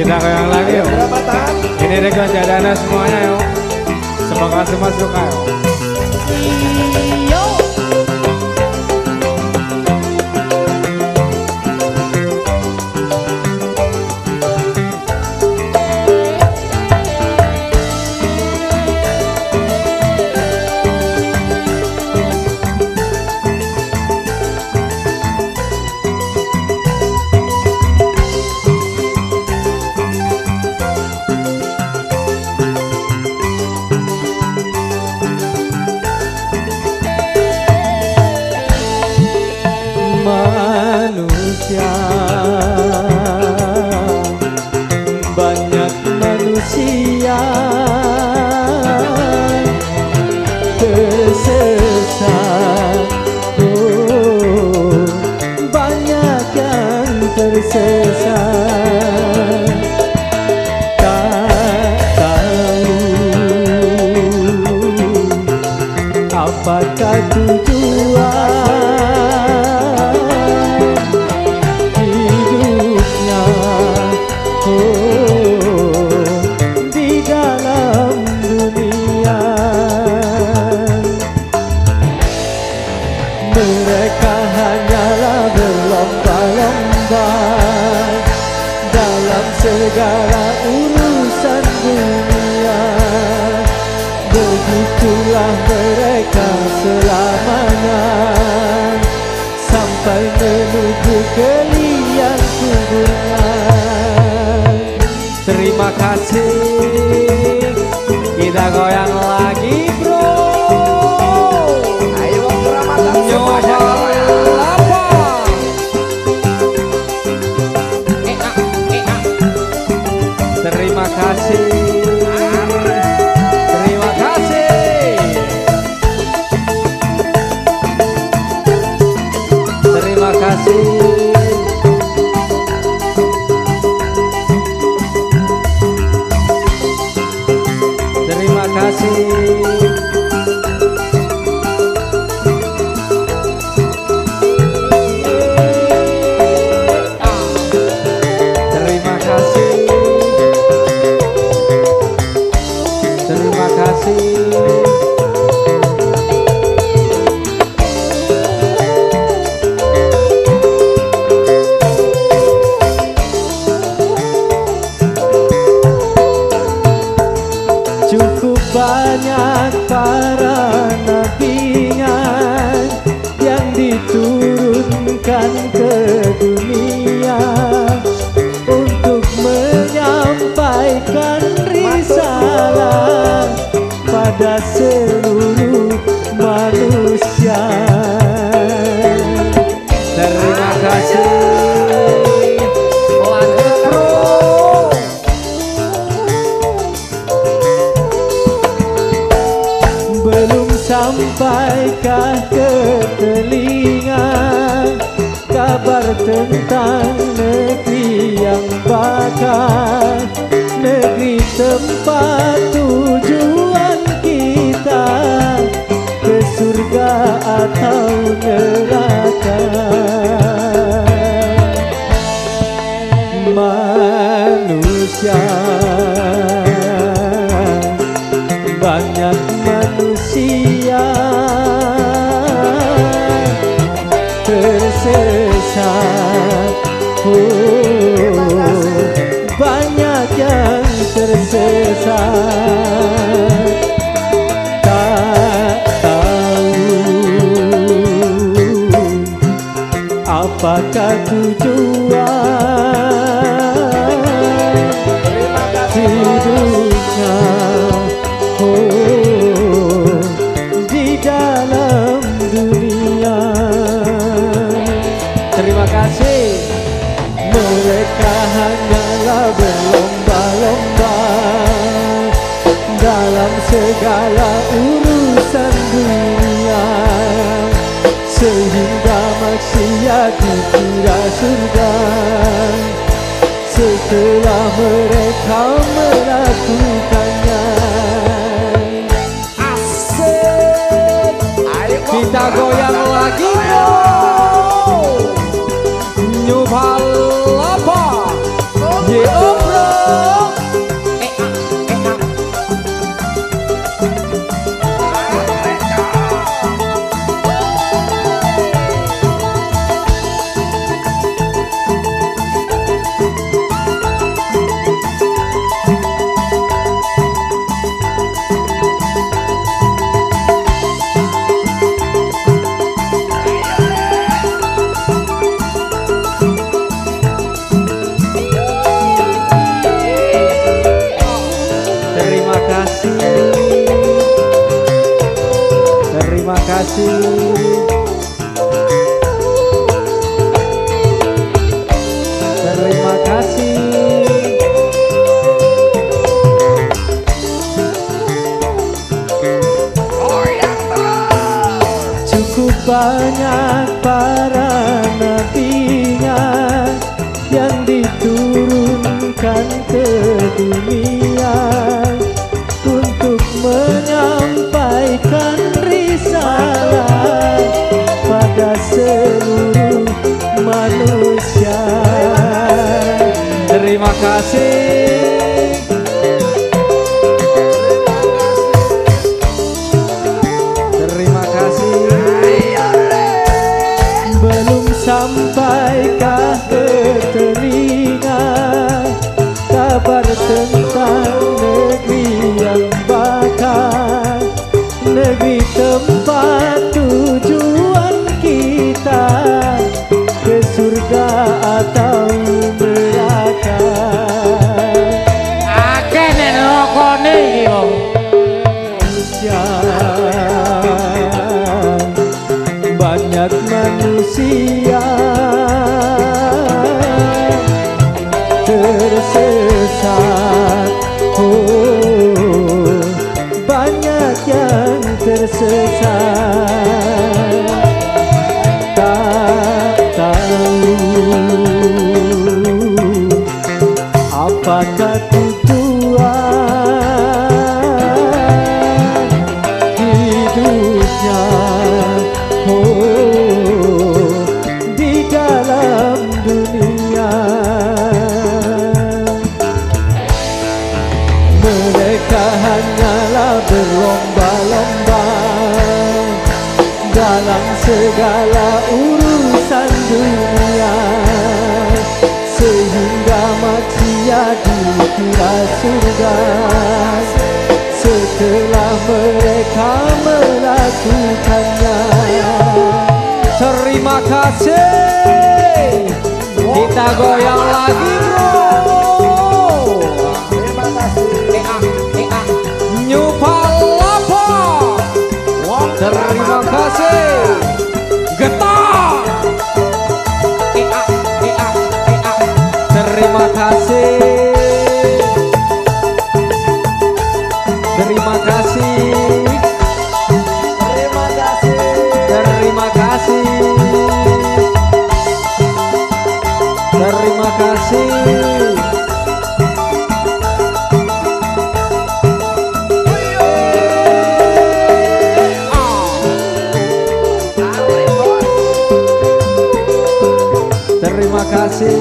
Kita goyang lagi yuk. Ini request jadana semuanya yuk. Semoga semua suka yuk. Manusia, banyak manusia tersesat, oh, banyak yang tersesat, tak tahu apakah tujuan mereka hanyalah berlomba-lomba dalam segala urusan dunia. Begitulah mereka selamanya sampai menuju ke liang kuburnya. Terima kasih. Kita goyang lagi bro. Terima kasih. Terima kasih. Terima kasih. Terima kasih. Terima kasih. Cukup banyak para nabinya yang diturunkan ke dunia untuk menyampaikan risalah pada seluruh manusia. Terima kasih. Lanjut bro. Belum sampaikah ke telinga kabar tentang negeri yang bakal, negeri tempat tujuan kita, ke surga atau neraka. Manusia, banyak manusia tersesat, oh, banyak yang tersesat, tak tahu apakah tujuan hidupnya, oh, di dalam dunia. Terima kasih. Mereka hanyalah berlomba-lomba dalam segala urusan dunia, sehingga maksiat dikira surga setelah mereka melakukannya. Asik. Kita goyang lagi bro. New Palapa. Yeah bro. Terima kasih. Terima kasih. Cukup banyak para nabinya yang diturunkan ke dunia untuk menyampaikan risalah pada seluruh manusia. Terima kasih. Terima kasih. Belum sampaikah ke telinga kabar tentang negeri yang bakal, negeri tempat tujuan kita, ke surga atau neraka. Akeh nek neraka iki wong. Banyak manusia tersesat, oh, banyak yang tersesat, tak tahu apakah tujuan hidupnya, oh, di dalam dunia. Mereka hanyalah berlomba-lomba dalam segala urusan dunia, sehingga maksiat dikira surga setelah mereka melakukannya. Terima kasih. Kita goyang lagi bro. Terima kasih. New Palapa. Terima kasih. Getar. Terima kasih. Terima kasih. Terima kasih. Terima kasih. Terima kasih. Terima kasih.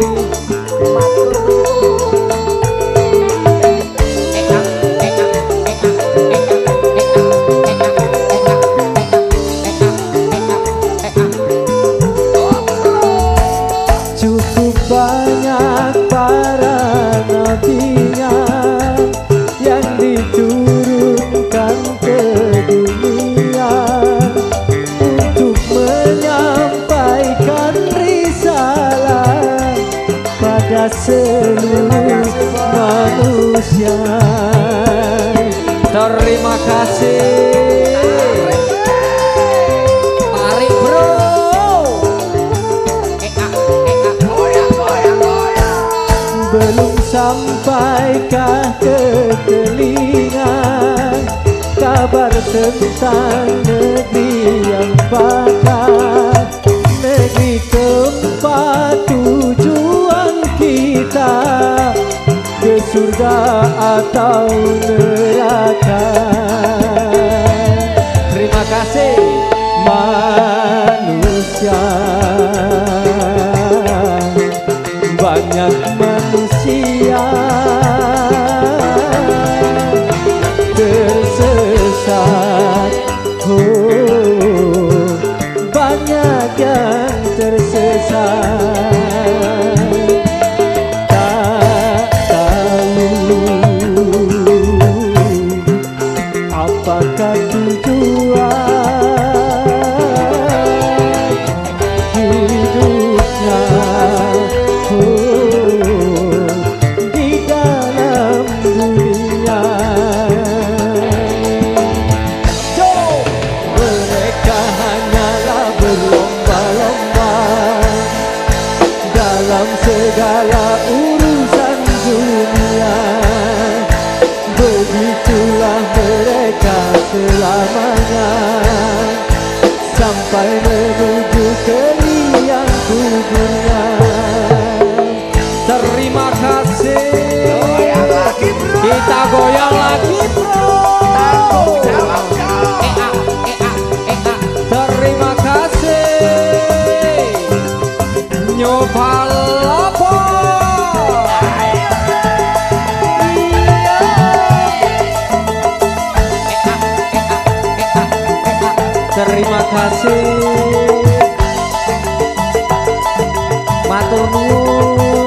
Cukup banyak para nabinya yang diturunkan ke dunia untuk menyampaikan risalah pada seluruh manusia. Terima kasih. Tarik bro. Belum sampaikah ke telinga kabar tentang negeri yang bakal, negeri tempat tujuan kita, ke surga atau neraka. Terima kasih manusia. Banyak manusia tersesat, oh, banyak yang tersesat, tak tahu apakah tujuan sampai menuju ke liang kuburnya. Terima kasih. Goyang lagi bro. Kita goyang lagi bro. Tanggung jawab dong. Terima kasih. Nyoba lapo. Terima kasih. Matur nuwun.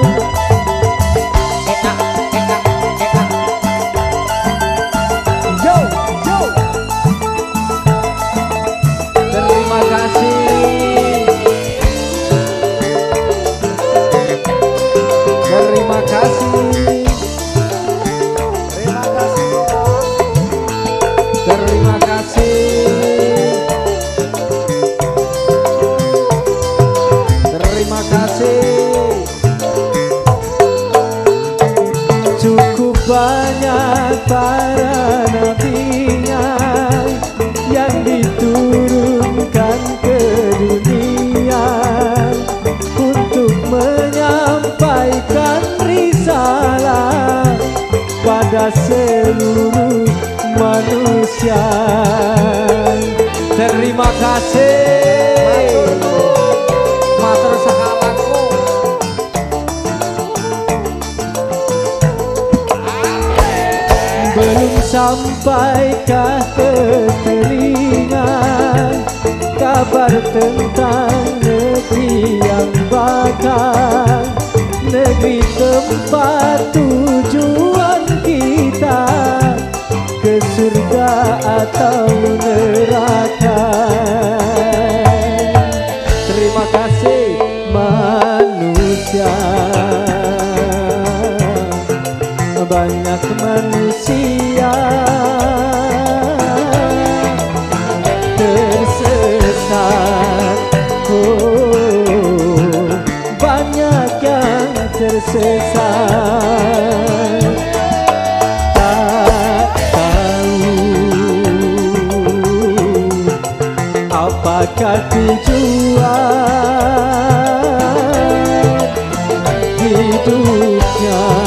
Yo, yo. Terima kasih. Terima kasih. Terima kasih bro. Terima kasih. Terima kasih. Cukup banyak para nabinya yang diturunkan ke dunia untuk menyampaikan risalah pada seluruh manusia. Terima kasih. Matur sakalaku. Belum sampaikah ke telinga kabar tentang negeri yang bakal, negeri tempat tujuan kita, ke surga atau neraka. Terima kasih manusia. Banyak manusia tersesat, oh, banyak yang tersesat. Tak tahu apakah tujuan hidupnya.